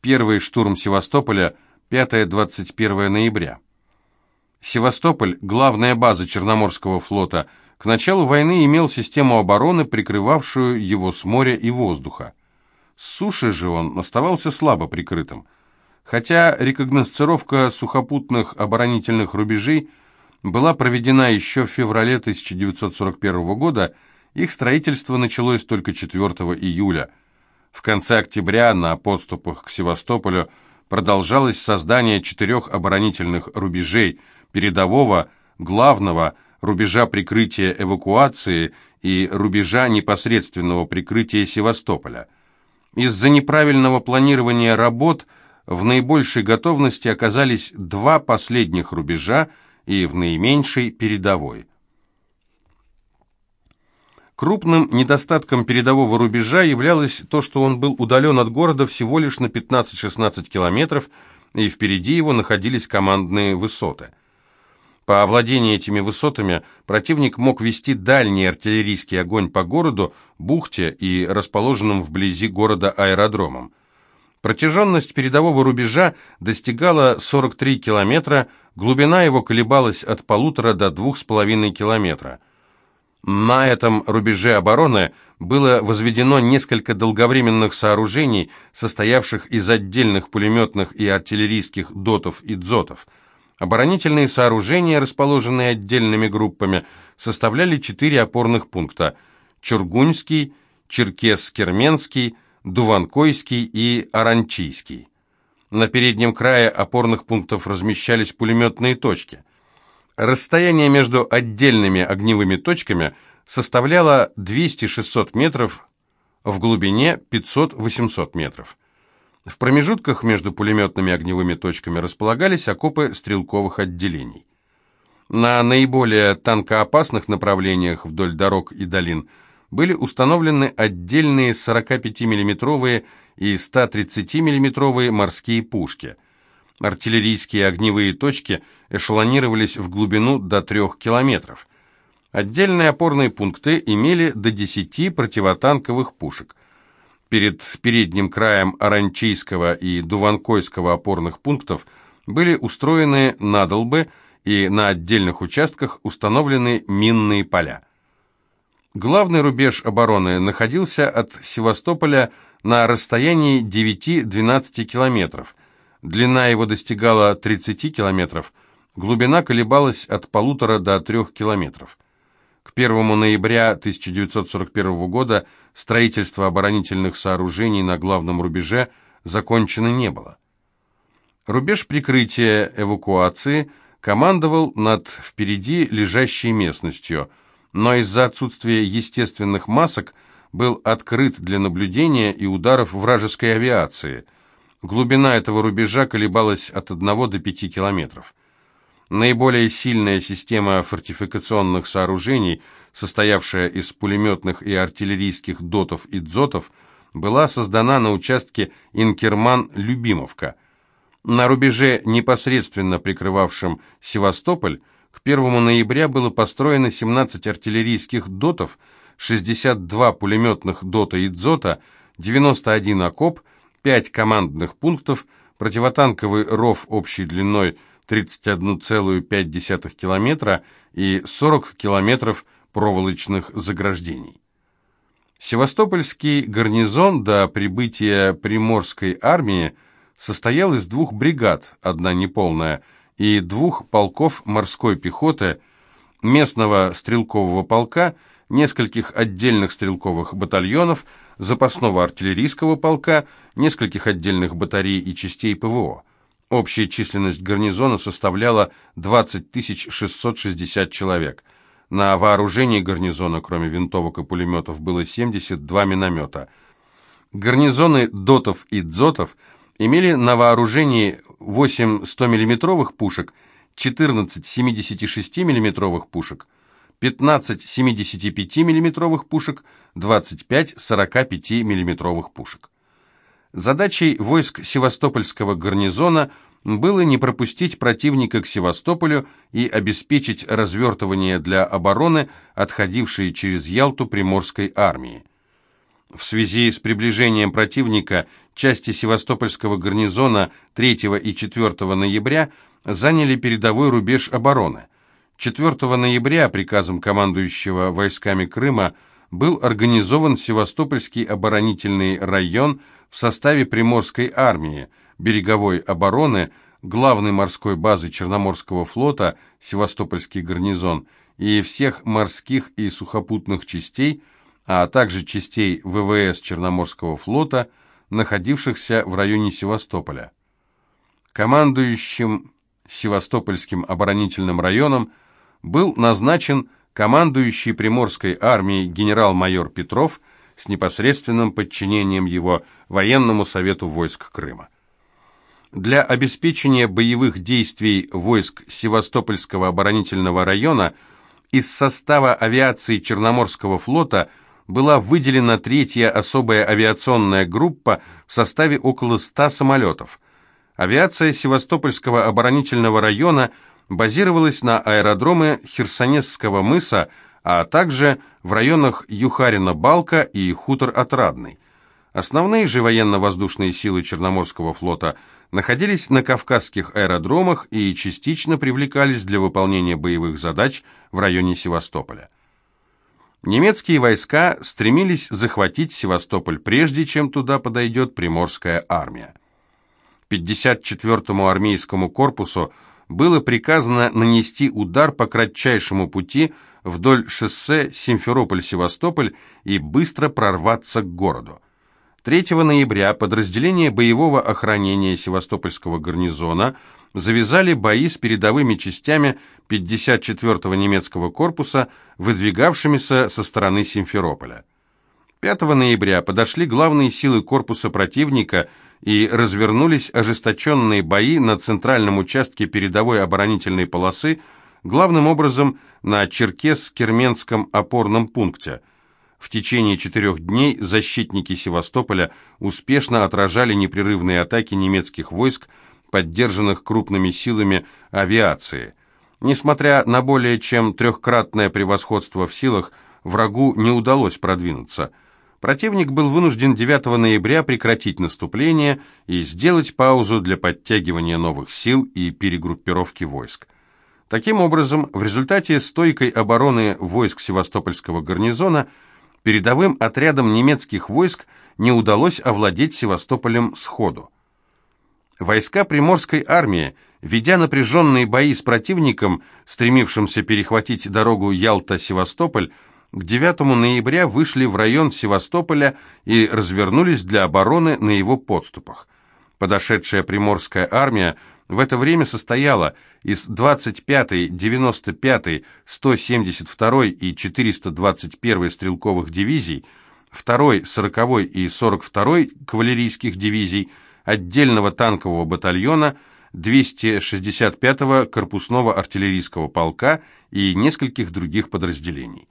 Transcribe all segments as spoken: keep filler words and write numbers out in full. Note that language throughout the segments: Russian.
Первый штурм Севастополя, пятое-двадцать первое ноября. Севастополь, главная база Черноморского флота, к началу войны имел систему обороны, прикрывавшую его с моря и воздуха. С суши же он оставался слабо прикрытым. Хотя рекогносцировка сухопутных оборонительных рубежей была проведена еще в феврале тысяча девятьсот сорок первого года, их строительство началось только четвёртого июля. В конце октября на подступах к Севастополю продолжалось создание четырех оборонительных рубежей: передового, главного, рубежа прикрытия эвакуации и рубежа непосредственного прикрытия Севастополя. Из-за неправильного планирования работ в наибольшей готовности оказались два последних рубежа и в наименьшей передовой. Крупным недостатком передового рубежа являлось то, что он был удален от города всего лишь на пятнадцать-шестнадцать километров, и впереди его находились командные высоты. По овладении этими высотами противник мог вести дальний артиллерийский огонь по городу, бухте и расположенным вблизи города аэродромам. Протяженность передового рубежа достигала сорок три километра, глубина его колебалась от полутора до двух с половиной километра. На этом рубеже обороны было возведено несколько долговременных сооружений, состоявших из отдельных пулеметных и артиллерийских дотов и дзотов. Оборонительные сооружения, расположенные отдельными группами, составляли четыре опорных пункта: Чургуньский, Черкесск-Керменский, Дуванкойский и Аранчийский. На переднем крае опорных пунктов размещались пулеметные точки. Расстояние между отдельными огневыми точками составляло двести-шестьсот метров, в глубине пятьсот-восемьсот метров. В промежутках между пулеметными огневыми точками располагались окопы стрелковых отделений. На наиболее танкоопасных направлениях вдоль дорог и долин были установлены отдельные сорокапятимиллиметровые и сто тридцатимиллиметровые морские пушки. Артиллерийские огневые точки эшелонировались в глубину до трех километров. Отдельные опорные пункты имели до десяти противотанковых пушек. Перед передним краем Аранчийского и Дуванкойского опорных пунктов были устроены надолбы, и на отдельных участках установлены минные поля. Главный рубеж обороны находился от Севастополя на расстоянии девяти-двенадцати километров. Длина его достигала тридцати километров, глубина колебалась от полутора до трех километров. К первому ноября тысяча девятьсот сорок первого года строительство оборонительных сооружений на главном рубеже закончено не было. Рубеж прикрытия эвакуации командовал над впереди лежащей местностью, но из-за отсутствия естественных масок был открыт для наблюдения и ударов вражеской авиации. Глубина этого рубежа колебалась от одного до пяти километров. Наиболее сильная система фортификационных сооружений, состоявшая из пулеметных и артиллерийских дотов и дзотов, была создана на участке Инкерман-Любимовка. На рубеже, непосредственно прикрывавшем Севастополь, к первому ноября было построено семнадцать артиллерийских дотов, шестьдесят два пулеметных дота и дзота, девяносто один окоп, пять командных пунктов, противотанковый ров общей длиной тридцать одна целая пять десятых километра и сорок километров проволочных заграждений. Севастопольский гарнизон до прибытия Приморской армии состоял из двух бригад, одна неполная, и двух полков морской пехоты, местного стрелкового полка, нескольких отдельных стрелковых батальонов, запасного артиллерийского полка, нескольких отдельных батарей и частей ПВО. Общая численность гарнизона составляла двадцать тысяч шестьсот шестьдесят человек. На вооружении гарнизона, кроме винтовок и пулеметов, было семьдесят два миномета. Гарнизоны дотов и дзотов имели на вооружении восемь стомиллиметровых пушек, четырнадцать семидесятишестимиллиметровых пушек, пятнадцать семидесятипятимиллиметровых пушек, двадцать пять сорокапятимиллиметровых пушек. Задачей войск Севастопольского гарнизона было не пропустить противника к Севастополю и обеспечить развертывание для обороны, отходившей через Ялту Приморской армии. В связи с приближением противника части Севастопольского гарнизона третьего и четвёртого ноября заняли передовой рубеж обороны. четвёртого ноября приказом командующего войсками Крыма был организован Севастопольский оборонительный район в составе Приморской армии, береговой обороны, главной морской базы Черноморского флота, Севастопольский гарнизон, и всех морских и сухопутных частей, а также частей ВВС Черноморского флота, находившихся в районе Севастополя. Командующим Севастопольским оборонительным районом был назначен командующий Приморской армией генерал-майор Петров с непосредственным подчинением его Военному совету войск Крыма. Для обеспечения боевых действий войск Севастопольского оборонительного района из состава авиации Черноморского флота была выделена третья особая авиационная группа в составе около ста самолетов. Авиация Севастопольского оборонительного района базировалась на аэродроме Херсонесского мыса, а также в районах Юхарина-Балка и Хутор-Отрадный. Основные же военно-воздушные силы Черноморского флота находились на Кавказских аэродромах и частично привлекались для выполнения боевых задач в районе Севастополя. Немецкие войска стремились захватить Севастополь, прежде чем туда подойдет Приморская армия. пятьдесят четвёртому армейскому корпусу было приказано нанести удар по кратчайшему пути вдоль шоссе Симферополь-Севастополь и быстро прорваться к городу. третьего ноября подразделения боевого охранения Севастопольского гарнизона завязали бои с передовыми частями пятьдесят четвёртого немецкого корпуса, выдвигавшимися со стороны Симферополя. пятого ноября подошли главные силы корпуса противника и развернулись ожесточенные бои на центральном участке передовой оборонительной полосы, главным образом на Черкесск-Керменском опорном пункте. В течение четырех дней защитники Севастополя успешно отражали непрерывные атаки немецких войск, поддержанных крупными силами авиации. Несмотря на более чем трехкратное превосходство в силах, врагу не удалось продвинуться. Противник был вынужден девятого ноября прекратить наступление и сделать паузу для подтягивания новых сил и перегруппировки войск. Таким образом, в результате стойкой обороны войск Севастопольского гарнизона передовым отрядам немецких войск не удалось овладеть Севастополем сходу. Войска Приморской армии, ведя напряженные бои с противником, стремившимся перехватить дорогу Ялта-Севастополь, к девятому ноября вышли в район Севастополя и развернулись для обороны на его подступах. Подошедшая Приморская армия в это время состояла из двадцать пятой, девяносто пятой, сто семьдесят второй и четыреста двадцать первой стрелковых дивизий, второй, сороковой и сорок второй кавалерийских дивизий, отдельного танкового батальона, двухсот шестьдесят пятого корпусного артиллерийского полка и нескольких других подразделений.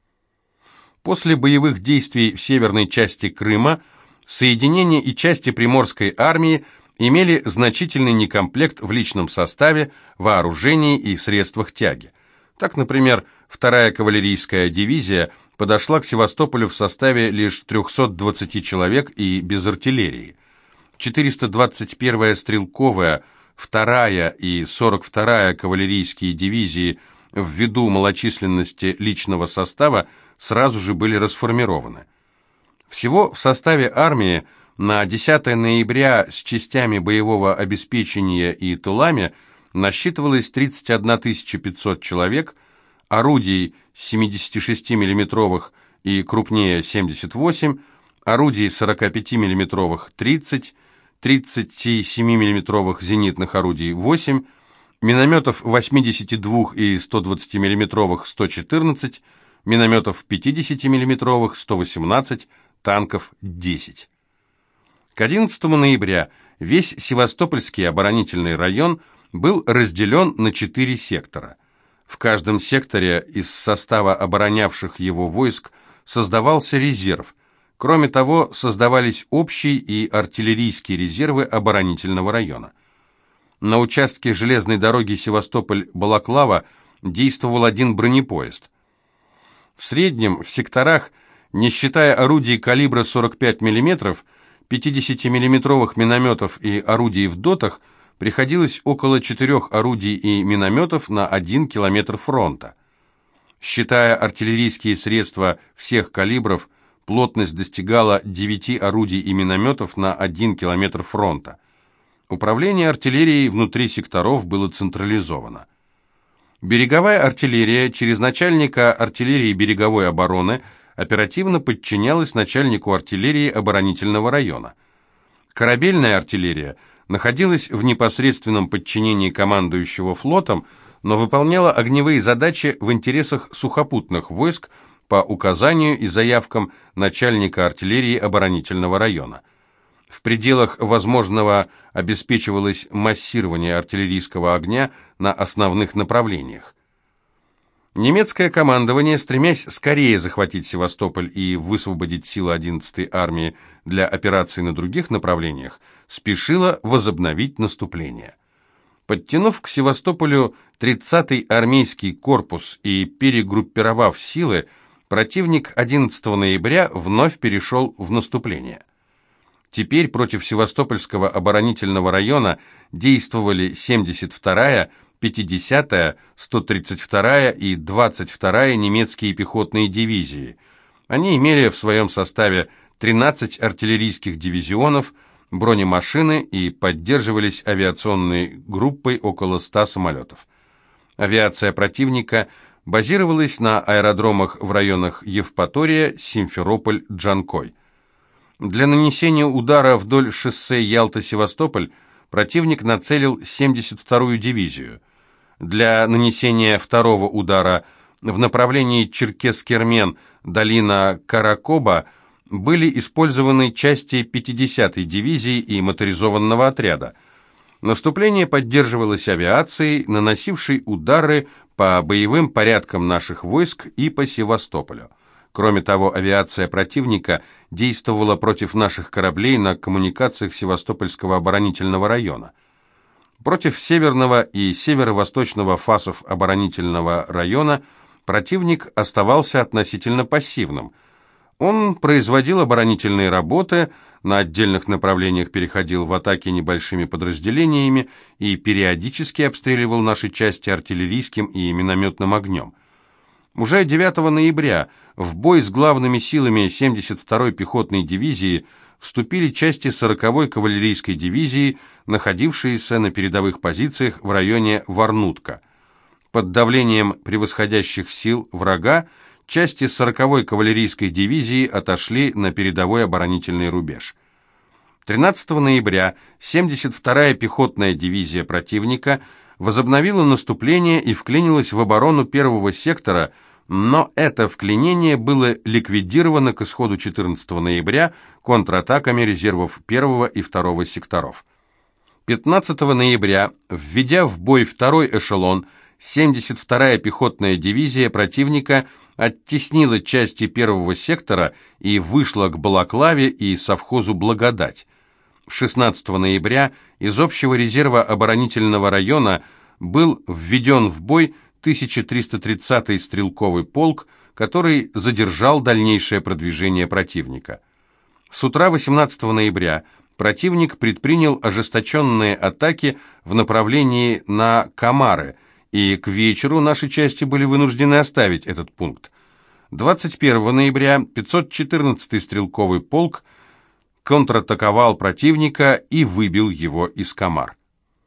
После боевых действий в северной части Крыма соединения и части Приморской армии имели значительный некомплект в личном составе, вооружении и средствах тяги. Так, например, вторая кавалерийская дивизия подошла к Севастополю в составе лишь трёхсот двадцати человек и без артиллерии. четыреста двадцать первая стрелковая, вторая и сорок вторая кавалерийские дивизии ввиду малочисленности личного состава сразу же были расформированы. Всего в составе армии на десятое ноября с частями боевого обеспечения и тылами насчитывалось тридцать одна тысяча пятьсот человек, орудий семидесятишестимиллиметровых и крупнее семьдесят восемь, орудий сорокапятимиллиметровых тридцать, тридцатисемимиллиметровых зенитных орудий восемь, минометов восьмидесяти двух и стодвадцатимиллиметровых сто четырнадцать, минометов пятидесятимиллиметровых сто восемнадцать, танков десять. К одиннадцатому ноября весь Севастопольский оборонительный район был разделен на четыре сектора. В каждом секторе из состава оборонявших его войск создавался резерв. Кроме того, создавались общие и артиллерийские резервы оборонительного района. На участке железной дороги Севастополь-Балаклава действовал один бронепоезд. В среднем в секторах, не считая орудий калибра сорок пять миллиметров, пятидесятимиллиметровых минометов и орудий в дотах приходилось около четырех орудий и минометов на один километр фронта. Считая артиллерийские средства всех калибров, плотность достигала девяти орудий и минометов на один километр фронта. Управление артиллерией внутри секторов было централизовано. Береговая артиллерия через начальника артиллерии береговой обороны оперативно подчинялась начальнику артиллерии оборонительного района. Корабельная артиллерия находилась в непосредственном подчинении командующего флотом, но выполняла огневые задачи в интересах сухопутных войск по указанию и заявкам начальника артиллерии оборонительного района. В пределах возможного обеспечивалось массирование артиллерийского огня на основных направлениях. Немецкое командование, стремясь скорее захватить Севастополь и высвободить силы одиннадцатой армии для операций на других направлениях, спешило возобновить наступление. Подтянув к Севастополю тридцатый армейский корпус и перегруппировав силы, противник одиннадцатого ноября вновь перешел в наступление. Теперь против Севастопольского оборонительного района действовали семьдесят вторая, пятидесятая, сто тридцать вторая и двадцать вторая немецкие пехотные дивизии. Они имели в своем составе тринадцать артиллерийских дивизионов, бронемашины и поддерживались авиационной группой около ста самолетов. Авиация противника базировалась на аэродромах в районах Евпатория, Симферополь, Джанкой. Для нанесения удара вдоль шоссе Ялта-Севастополь противник нацелил семьдесят вторую дивизию. Для нанесения второго удара в направлении Черкесск-Кермен, долина Каракоба были использованы части пятидесятой дивизии и моторизованного отряда. Наступление поддерживалось авиацией, наносившей удары по боевым порядкам наших войск и по Севастополю. Кроме того, авиация противника действовала против наших кораблей на коммуникациях Севастопольского оборонительного района. Против северного и северо-восточного фасов оборонительного района противник оставался относительно пассивным. Он производил оборонительные работы, на отдельных направлениях переходил в атаки небольшими подразделениями и периодически обстреливал наши части артиллерийским и минометным огнем. Уже девятого ноября в бой с главными силами семьдесят второй пехотной дивизии вступили части сороковой кавалерийской дивизии, находившиеся на передовых позициях в районе Варнутка. Под давлением превосходящих сил врага части сороковой кавалерийской дивизии отошли на передовой оборонительный рубеж. тринадцатого ноября семьдесят вторая пехотная дивизия противника возобновила наступление и вклинилась в оборону первого сектора, но это вклинение было ликвидировано к исходу четырнадцатого ноября контратаками резервов первого и второго секторов. пятнадцатого ноября, введя в бой второй эшелон, семьдесят вторая пехотная дивизия противника оттеснила части первого сектора и вышла к Балаклаве и совхозу «Благодать». шестнадцатого ноября из общего резерва оборонительного района был введен в бой тысяча триста тридцатый стрелковый полк, который задержал дальнейшее продвижение противника. С утра восемнадцатого ноября противник предпринял ожесточенные атаки в направлении на Камары, и к вечеру наши части были вынуждены оставить этот пункт. двадцать первого ноября пятьсот четырнадцатый стрелковый полк контратаковал противника и выбил его из Камар.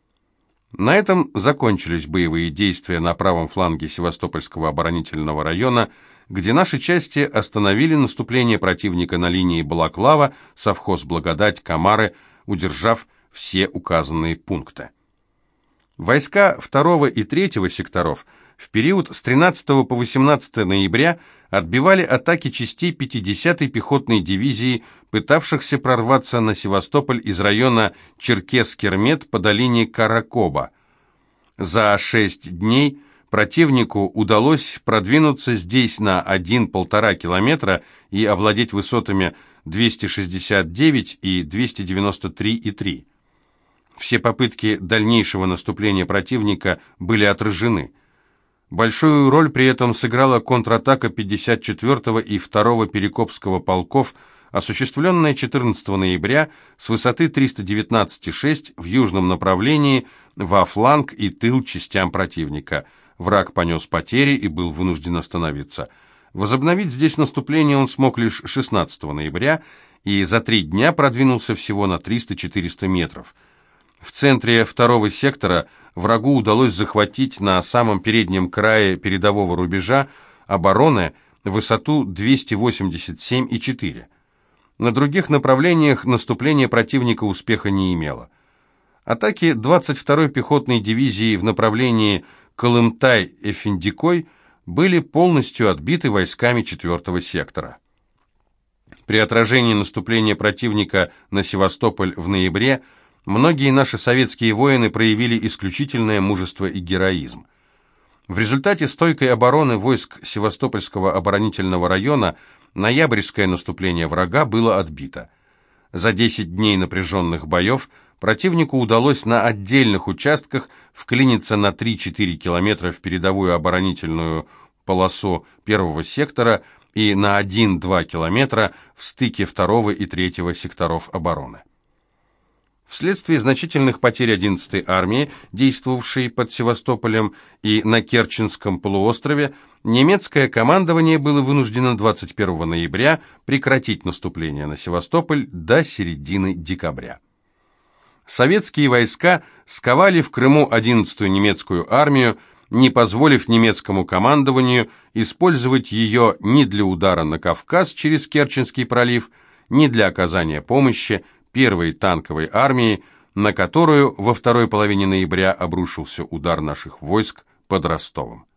На этом закончились боевые действия на правом фланге Севастопольского оборонительного района, где наши части остановили наступление противника на линии Балаклава, совхоз «Благодать», Камары, удержав все указанные пункты. Войска второго и третьего секторов в период с тринадцатого по восемнадцатое ноября отбивали атаки частей пятидесятой пехотной дивизии, пытавшихся прорваться на Севастополь из района Черкесск-Кермет по долине Каракоба. За шесть дней противнику удалось продвинуться здесь на один-полтора километра и овладеть высотами двести шестьдесят девять и двести девяносто три и три. Все попытки дальнейшего наступления противника были отражены. Большую роль при этом сыграла контратака пятьдесят четвёртого и второго Перекопского полков, осуществленная четырнадцатого ноября с высоты триста девятнадцать целых шесть в южном направлении во фланг и тыл частям противника. Враг понес потери и был вынужден остановиться. Возобновить здесь наступление он смог лишь шестнадцатого ноября и за три дня продвинулся всего на триста-четыреста метров. В центре второго сектора врагу удалось захватить на самом переднем крае передового рубежа обороны высоту двести восемьдесят семь целых четыре. На других направлениях наступление противника успеха не имело. Атаки двадцать второй пехотной дивизии в направлении Колымтай-Эфендикой были полностью отбиты войсками четвертого сектора. При отражении наступления противника на Севастополь в ноябре многие наши советские воины проявили исключительное мужество и героизм. В результате стойкой обороны войск Севастопольского оборонительного района ноябрьское наступление врага было отбито. За десять дней напряженных боев противнику удалось на отдельных участках вклиниться на три-четыре километра в передовую оборонительную полосу первого сектора и на один-два километра в стыке второго и третьего секторов обороны. Вследствие значительных потерь одиннадцатой армии, действовавшей под Севастополем и на Керченском полуострове, немецкое командование было вынуждено двадцать первого ноября прекратить наступление на Севастополь до середины декабря. Советские войска сковали в Крыму одиннадцатую немецкую армию, не позволив немецкому командованию использовать ее ни для удара на Кавказ через Керченский пролив, ни для оказания помощи первой танковой армии, на которую во второй половине ноября обрушился удар наших войск под Ростовом.